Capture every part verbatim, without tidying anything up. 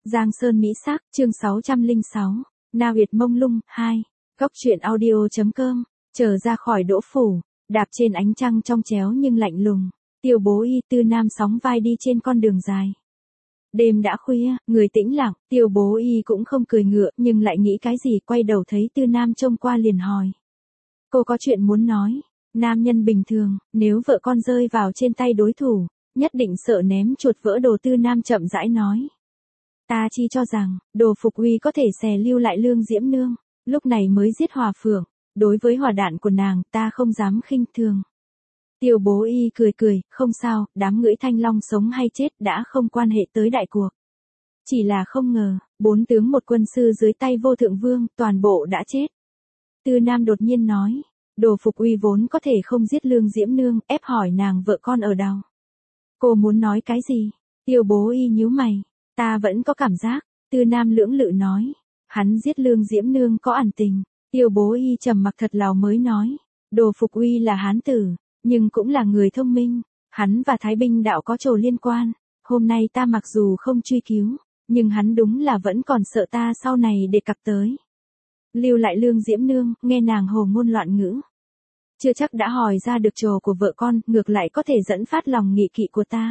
Giang Sơn Mỹ Sắc, chương sáu trăm lẻ sáu, Na Huyệt Mông Lung, hai, Góc truyện audio.com, trở ra khỏi đỗ phủ, đạp trên ánh trăng trong tréo nhưng lạnh lùng, Tiêu Bố Y Tư Nam sóng vai đi trên con đường dài. Đêm đã khuya, người tĩnh lặng, Tiêu Bố Y cũng không cười ngựa nhưng lại nghĩ cái gì, quay đầu thấy Tư Nam trông qua liền hỏi. Cô có chuyện muốn nói. Nam nhân bình thường, nếu vợ con rơi vào trên tay đối thủ, nhất định sợ ném chuột vỡ đồ. Tư Nam chậm rãi nói. Ta chi cho rằng, Đồ Phục Uy có thể xè lưu lại Lương Diễm Nương, lúc này mới giết Hòa Phượng, đối với hỏa đạn của nàng, ta không dám khinh thường. Tiêu Bố Y cười cười, không sao, đám ngưỡi Thanh Long sống hay chết đã không quan hệ tới đại cuộc. Chỉ là không ngờ, bốn tướng một quân sư dưới tay Vô Thượng Vương, toàn bộ đã chết. Tư Nam đột nhiên nói, Đồ Phục Uy vốn có thể không giết Lương Diễm Nương, ép hỏi nàng vợ con ở đâu. Cô muốn nói cái gì? Tiêu Bố Y nhíu mày. Ta vẫn có cảm giác. Tư Nam lưỡng lự nói. Hắn giết Lương Diễm Nương có ẩn tình. Tiêu Bố Y trầm mặc thật lâu mới nói. Đồ Phục Uy là hán tử, nhưng cũng là người thông minh. Hắn và Thái Binh đạo có trồ liên quan. Hôm nay ta mặc dù không truy cứu, nhưng hắn đúng là vẫn còn sợ ta sau này để cặp tới. Lưu lại Lương Diễm Nương, nghe nàng hồ ngôn loạn ngữ. Chưa chắc đã hỏi ra được trồ của vợ con, ngược lại có thể dẫn phát lòng nghị kỵ của ta.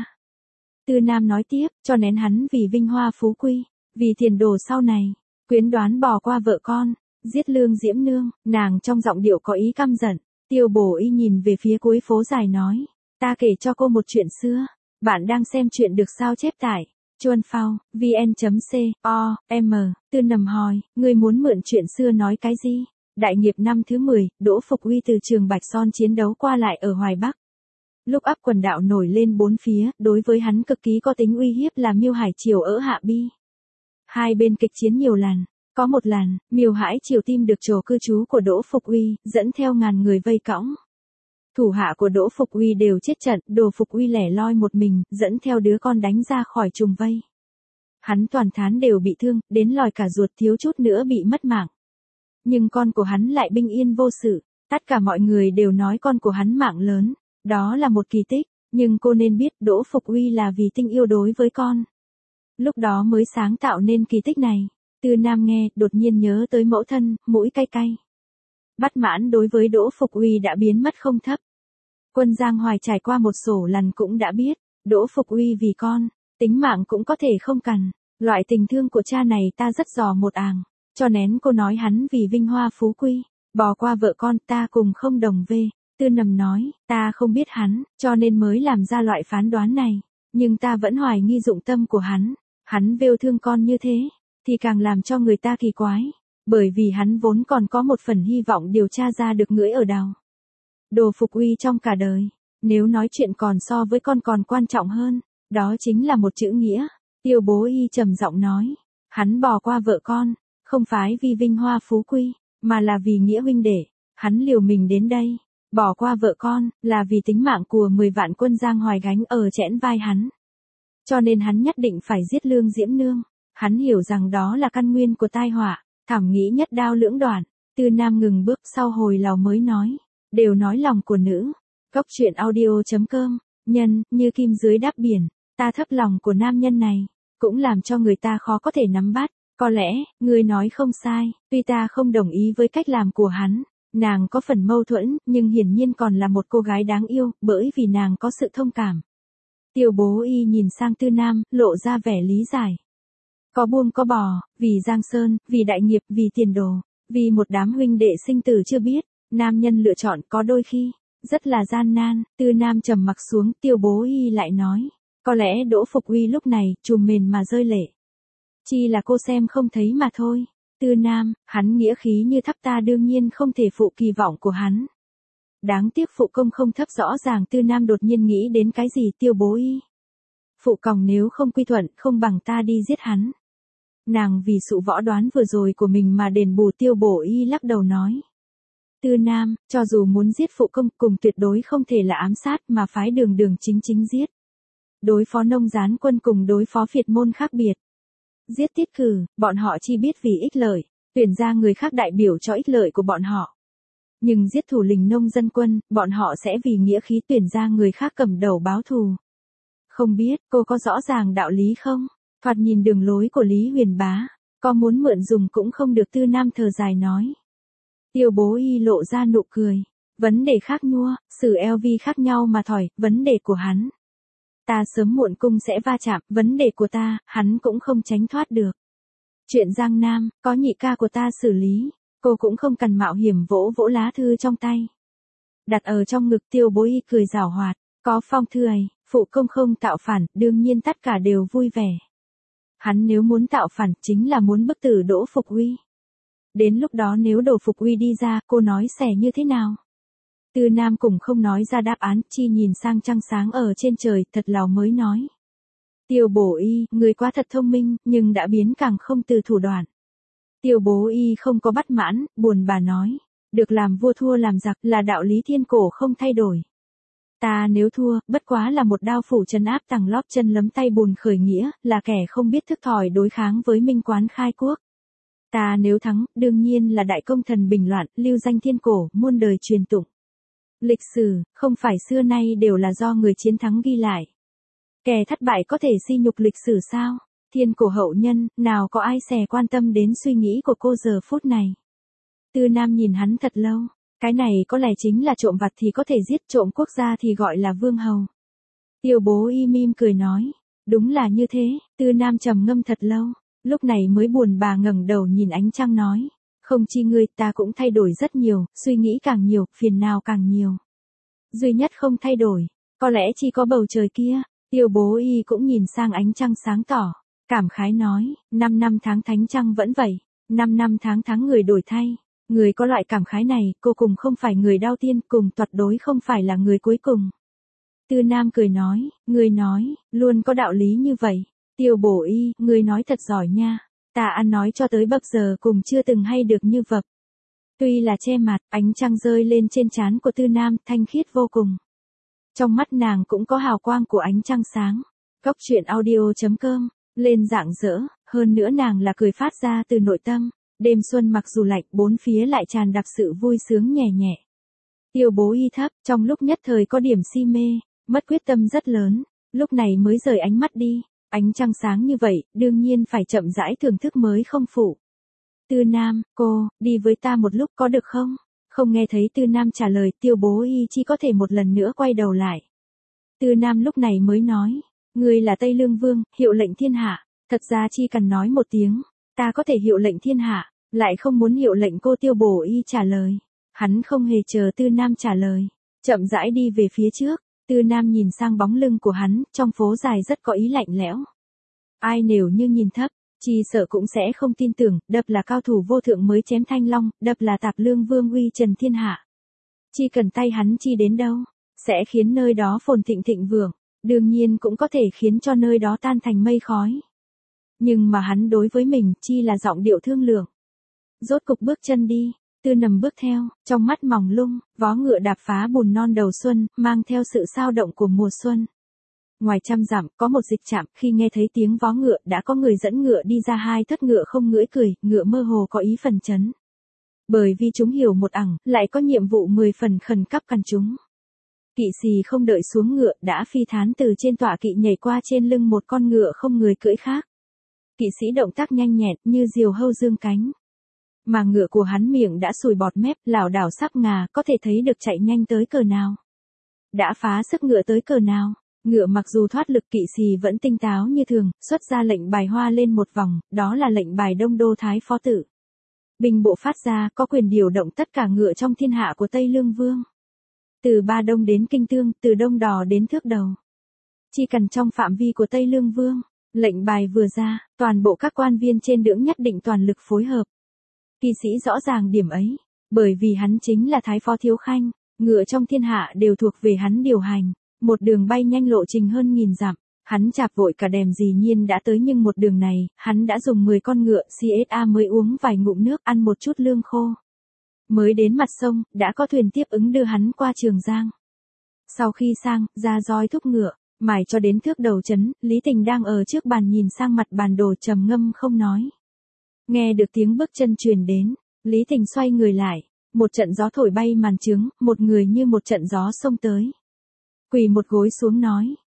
Tư Nam nói tiếp, cho nén hắn vì vinh hoa phú quý, vì tiền đồ sau này, quyến đoán bỏ qua vợ con, giết Lương Diễm Nương, nàng trong giọng điệu có ý căm giận. Tiêu Bố Y nhìn về phía cuối phố dài nói, ta kể cho cô một chuyện xưa. Bạn đang xem chuyện được sao chép tại chuan phao vn chấm com. Tư Nầm hỏi, ngươi muốn mượn chuyện xưa nói cái gì? Đại nghiệp năm thứ mười, Đỗ Phục Uy từ Trường Bạch Son chiến đấu qua lại ở Hoài Bắc. Lúc áp quần đạo nổi lên bốn phía, đối với hắn cực kỳ có tính uy hiếp là Miêu Hải Triều ở Hạ Bi. Hai bên kịch chiến nhiều lần, có một lần, Miêu Hải Triều tìm được chỗ cư trú của Đỗ Phục Uy, dẫn theo ngàn người vây cõng. Thủ hạ của Đỗ Phục Uy đều chết trận, Đồ Phục Uy lẻ loi một mình, dẫn theo đứa con đánh ra khỏi trùng vây. Hắn toàn thán đều bị thương, đến lòi cả ruột, thiếu chút nữa bị mất mạng. Nhưng con của hắn lại bình yên vô sự, tất cả mọi người đều nói con của hắn mạng lớn, đó là một kỳ tích, nhưng cô nên biết Đỗ Phục Uy là vì tình yêu đối với con. Lúc đó mới sáng tạo nên kỳ tích này. Tư Nam nghe, đột nhiên nhớ tới mẫu thân, mũi cay cay. Bất mãn đối với Đỗ Phục Uy đã biến mất không thấp. Quân Giang Hoài trải qua một sổ lần cũng đã biết, Đỗ Phục Uy vì con, tính mạng cũng có thể không cần. Loại tình thương của cha này ta rất dò một àng, cho nén cô nói hắn vì vinh hoa phú quý, bỏ qua vợ con, ta cùng không đồng về. Tư Nầm nói, ta không biết hắn, cho nên mới làm ra loại phán đoán này, nhưng ta vẫn hoài nghi dụng tâm của hắn. Hắn vêu thương con như thế, thì càng làm cho người ta kỳ quái, bởi vì hắn vốn còn có một phần hy vọng điều tra ra được ngưỡi ở đâu. Đồ Phục Uy trong cả đời, nếu nói chuyện còn so với con còn quan trọng hơn, đó chính là một chữ nghĩa. Tiêu Bố Y trầm giọng nói, hắn bỏ qua vợ con, không phải vì vinh hoa phú quý, mà là vì nghĩa huynh đệ. Hắn liều mình đến đây, bỏ qua vợ con, là vì tính mạng của mười vạn quân Giang Hoài gánh ở trẽn vai hắn. Cho nên hắn nhất định phải giết Lương Diễm Nương. Hắn hiểu rằng đó là căn nguyên của tai họa, thảm nghĩ nhất đao lưỡng đoạn. Tư Nam ngừng bước sau hồi lâu mới nói, đều nói lòng của nữ. Góc truyện audio.com, nhân, như kim dưới đáp biển, ta thấp lòng của nam nhân này, cũng làm cho người ta khó có thể nắm bắt. Có lẽ, ngươi nói không sai, tuy ta không đồng ý với cách làm của hắn, nàng có phần mâu thuẫn, nhưng hiển nhiên còn là một cô gái đáng yêu, bởi vì nàng có sự thông cảm. Tiêu Bố Y nhìn sang Tư Nam, lộ ra vẻ lý giải. Có buông có bỏ, vì Giang Sơn, vì đại nghiệp, vì tiền đồ, vì một đám huynh đệ sinh tử chưa biết, nam nhân lựa chọn có đôi khi rất là gian nan. Tư Nam trầm mặc xuống, Tiêu Bố Y lại nói, có lẽ Đỗ Phục Uy lúc này trùm mền mà rơi lệ. Chỉ là cô xem không thấy mà thôi. Tư Nam, hắn nghĩa khí như thắp, ta đương nhiên không thể phụ kỳ vọng của hắn. Đáng tiếc phụ công không thấp. Rõ ràng Tư Nam đột nhiên nghĩ đến cái gì. Tiêu Bố Y, phụ còng nếu không quy thuận, không bằng ta đi giết hắn. Nàng vì sự võ đoán vừa rồi của mình mà đền bù. Tiêu Bố Y lắc đầu nói, Tư Nam, cho dù muốn giết phụ công, cùng tuyệt đối không thể là ám sát mà phái đường đường chính chính giết. Đối phó Nông Gián quân cùng đối phó phiệt môn khác biệt. Giết Tiết Cử, bọn họ chỉ biết vì ích lợi, tuyển ra người khác đại biểu cho ích lợi của bọn họ. Nhưng giết thủ lĩnh nông dân quân, bọn họ sẽ vì nghĩa khí tuyển ra người khác cầm đầu báo thù. Không biết, cô có rõ ràng đạo lý không? Thoạt nhìn đường lối của Lý Huyền Bá, có muốn mượn dùng cũng không được. Tư Nam thở dài nói. Tiêu Bố Y lộ ra nụ cười. Vấn đề khác nhua, xử lờ vê khác nhau mà thỏi, vấn đề của hắn. Ta sớm muộn cung sẽ va chạm, vấn đề của ta, hắn cũng không tránh thoát được. Chuyện Giang Nam, có nhị ca của ta xử lý, cô cũng không cần mạo hiểm vỗ vỗ lá thư trong tay. Đặt ở trong ngực. Tiêu Bố Y cười giảo hoạt, có phong thư ấy, phụ công không tạo phản, đương nhiên tất cả đều vui vẻ. Hắn nếu muốn tạo phản, chính là muốn bức tử Đỗ Phục Uy. Đến lúc đó nếu Đỗ Phục Uy đi ra, cô nói sẽ như thế nào? Tư Nam cũng không nói ra đáp án, chi nhìn sang trăng sáng ở trên trời, thật lòng mới nói. Tiêu Bố Y, người quá thật thông minh, nhưng đã biến càng không từ thủ đoạn. Tiêu Bố Y không có bất mãn, buồn bà nói. Được làm vua thua làm giặc là đạo lý thiên cổ không thay đổi. Ta nếu thua, bất quá là một đao phủ trấn áp tầng lót chân lấm tay bùn khởi nghĩa, là kẻ không biết thức thỏi đối kháng với Minh Quán khai quốc. Ta nếu thắng, đương nhiên là đại công thần bình loạn, lưu danh thiên cổ, muôn đời truyền tụng. Lịch sử, không phải xưa nay đều là do người chiến thắng ghi lại. Kẻ thất bại có thể sỉ nhục lịch sử sao? Thiên cổ hậu nhân, nào có ai sẽ quan tâm đến suy nghĩ của cô giờ phút này. Tư Nam nhìn hắn thật lâu. Cái này có lẽ chính là trộm vặt thì có thể giết, trộm quốc gia thì gọi là vương hầu. Tiêu Bố Y mỉm cười nói. Đúng là như thế. Tư Nam trầm ngâm thật lâu. Lúc này mới buồn bà ngẩng đầu nhìn ánh trăng nói. Không chi ngươi, ta cũng thay đổi rất nhiều, suy nghĩ càng nhiều, phiền nào càng nhiều. Duy nhất không thay đổi, có lẽ chỉ có bầu trời kia. Tiêu Bố Y cũng nhìn sang ánh trăng sáng tỏ. Cảm khái nói, năm năm tháng thánh trăng vẫn vậy. Năm năm tháng tháng người đổi thay. Người có loại cảm khái này, cô cùng không phải người đao tiên, cùng tuyệt đối không phải là người cuối cùng. Tư Nam cười nói, người nói, luôn có đạo lý như vậy. Tiêu Bố Y, người nói thật giỏi nha. Ta ăn nói cho tới bập giờ cùng chưa từng hay được như vập. Tuy là che mặt, ánh trăng rơi lên trên trán của Tư Nam, thanh khiết vô cùng. Trong mắt nàng cũng có hào quang của ánh trăng sáng. Góc truyện audio chấm com, lên rạng rỡ, hơn nữa nàng là cười phát ra từ nội tâm. Đêm xuân mặc dù lạnh, bốn phía lại tràn đặc sự vui sướng nhẹ nhẹ. Tiêu Bố Y thấp, trong lúc nhất thời có điểm si mê, mất quyết tâm rất lớn, lúc này mới rời ánh mắt đi. Ánh trăng sáng như vậy, đương nhiên phải chậm rãi thưởng thức mới không phụ. Tư Nam, cô, đi với ta một lúc có được không? Không nghe thấy Tư Nam trả lời, Tiêu Bố Y chỉ có thể một lần nữa quay đầu lại. Tư Nam lúc này mới nói, người là Tây Lương Vương, hiệu lệnh thiên hạ, thật ra chỉ cần nói một tiếng. Ta có thể hiệu lệnh thiên hạ, lại không muốn hiệu lệnh cô. Tiêu Bố Y trả lời. Hắn không hề chờ Tư Nam trả lời. Chậm rãi đi về phía trước. Tư Nam nhìn sang bóng lưng của hắn, trong phố dài rất có ý lạnh lẽo. Ai nếu như nhìn thấp, chỉ sợ cũng sẽ không tin tưởng, đập là cao thủ vô thượng mới chém Thanh Long, đập là Tạp Lương Vương uy trần thiên hạ. Chỉ cần tay hắn chi đến đâu, sẽ khiến nơi đó phồn thịnh thịnh vượng, đương nhiên cũng có thể khiến cho nơi đó tan thành mây khói. Nhưng mà hắn đối với mình chi là giọng điệu thương lượng. Rốt cục bước chân đi, Tư Nầm bước theo, trong mắt mỏng lung, vó ngựa đạp phá bùn non đầu xuân, mang theo sự sao động của mùa xuân. Ngoài trăm dặm, có một dịch trạm, khi nghe thấy tiếng vó ngựa, đã có người dẫn ngựa đi ra. Hai thất ngựa không ngưỡi cười, ngựa mơ hồ có ý phần chấn. Bởi vì chúng hiểu một ẳng, lại có nhiệm vụ mười phần khẩn cấp cần chúng. Kỵ sĩ không đợi xuống ngựa, đã phi thán từ trên tọa kỵ nhảy qua trên lưng một con ngựa không người cưỡi khác. Kỵ sĩ động tác nhanh nhẹn, như diều hâu dương cánh. Mà ngựa của hắn miệng đã sùi bọt mép, lảo đảo sắp ngà, có thể thấy được chạy nhanh tới cờ nào. Đã phá sức ngựa tới cờ nào. Ngựa mặc dù thoát lực, kỵ sĩ vẫn tinh táo như thường, xuất ra lệnh bài hoa lên một vòng, đó là lệnh bài Đông Đô Thái Phó Tử. Binh bộ phát ra, có quyền điều động tất cả ngựa trong thiên hạ của Tây Lương Vương. Từ Ba Đông đến Kinh Tương, từ Đông Đò đến Thước Đầu. Chỉ cần trong phạm vi của Tây Lương Vương. Lệnh bài vừa ra, toàn bộ các quan viên trên đường nhất định toàn lực phối hợp. Kỵ sĩ rõ ràng điểm ấy, bởi vì hắn chính là Thái Phó Thiếu Khanh, ngựa trong thiên hạ đều thuộc về hắn điều hành, một đường bay nhanh lộ trình hơn nghìn dặm, hắn chạp vội cả đèm dĩ nhiên đã tới, nhưng một đường này, hắn đã dùng mười con ngựa xê ét a mới uống vài ngụm nước, ăn một chút lương khô. Mới đến mặt sông, đã có thuyền tiếp ứng đưa hắn qua Trường Giang. Sau khi sang, ra roi thúc ngựa. Mãi cho đến Thước Đầu trấn, Lý Tình đang ở trước bàn nhìn sang mặt bản đồ trầm ngâm không nói. Nghe được tiếng bước chân truyền đến, Lý Tình xoay người lại, một trận gió thổi bay màn trướng, một người như một trận gió xông tới. Quỳ một gối xuống nói,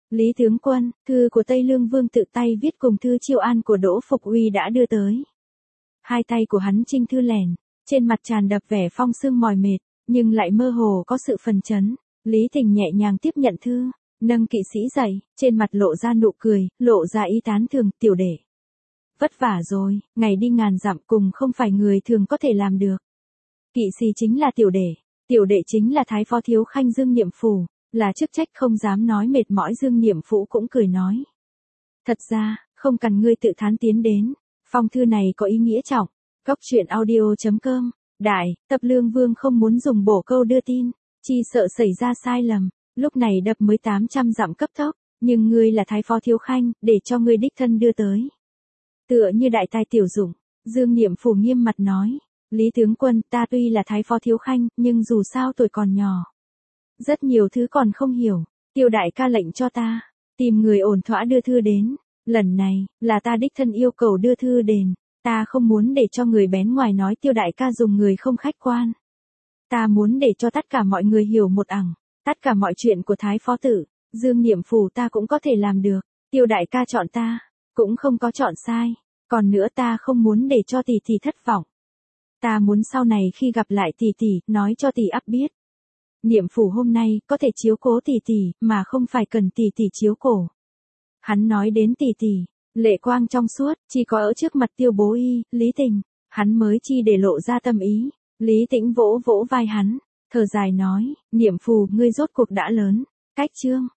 Lý tướng quân, thư của Tây Lương Vương tự tay viết cùng thư chiêu an của Đỗ Phục Uy đã đưa tới. Hai tay của hắn chinh thư lèn, trên mặt tràn đập vẻ phong sương mỏi mệt, nhưng lại mơ hồ có sự phần chấn. Lý Tình nhẹ nhàng tiếp nhận thư, nâng kỵ sĩ dậy, trên mặt lộ ra nụ cười, lộ ra ý tán thường, tiểu đệ. Vất vả rồi, ngày đi ngàn dặm cùng không phải người thường có thể làm được. Kỵ sĩ chính là tiểu đệ, tiểu đệ chính là Thái Phó Thiếu Khanh Dương Niệm Phủ, là chức trách không dám nói mệt mỏi. Dương Niệm Phủ cũng cười nói. Thật ra, không cần ngươi tự thán tiến đến, phong thư này có ý nghĩa trọng. Cốc truyện audio chấm com, đại, tập Lương Vương không muốn dùng bổ câu đưa tin, chi sợ xảy ra sai lầm, lúc này đập mới tám trăm dặm cấp tốc, nhưng ngươi là Thái Phó Thiếu Khanh, để cho ngươi đích thân đưa tới. Tựa như đại tài tiểu dụng, Dương Niệm Phủ nghiêm mặt nói. Lý tướng quân, ta tuy là Thái Phó Thiếu Khanh, nhưng dù sao tuổi còn nhỏ. Rất nhiều thứ còn không hiểu, Tiêu đại ca lệnh cho ta, tìm người ổn thỏa đưa thư đến. Lần này, là ta đích thân yêu cầu đưa thư đến, ta không muốn để cho người bén ngoài nói Tiêu đại ca dùng người không khách quan. Ta muốn để cho tất cả mọi người hiểu một ẳng, tất cả mọi chuyện của Thái Phó Tử, Dương Niệm Phủ ta cũng có thể làm được, Tiêu đại ca chọn ta, cũng không có chọn sai, còn nữa ta không muốn để cho tỷ tỷ thất vọng. Ta muốn sau này khi gặp lại tỷ tỷ, nói cho tỷ ắp biết. Niệm Phủ hôm nay có thể chiếu cố tỷ tỷ, mà không phải cần tỷ tỷ chiếu cố. Hắn nói đến tỷ tỷ, lệ quang trong suốt, chỉ có ở trước mặt Tiêu Bố Y, Lý Tình, hắn mới chi để lộ ra tâm ý. Lý Tĩnh vỗ vỗ vai hắn, thở dài nói, Niệm Phủ ngươi rốt cuộc đã lớn, cách chương.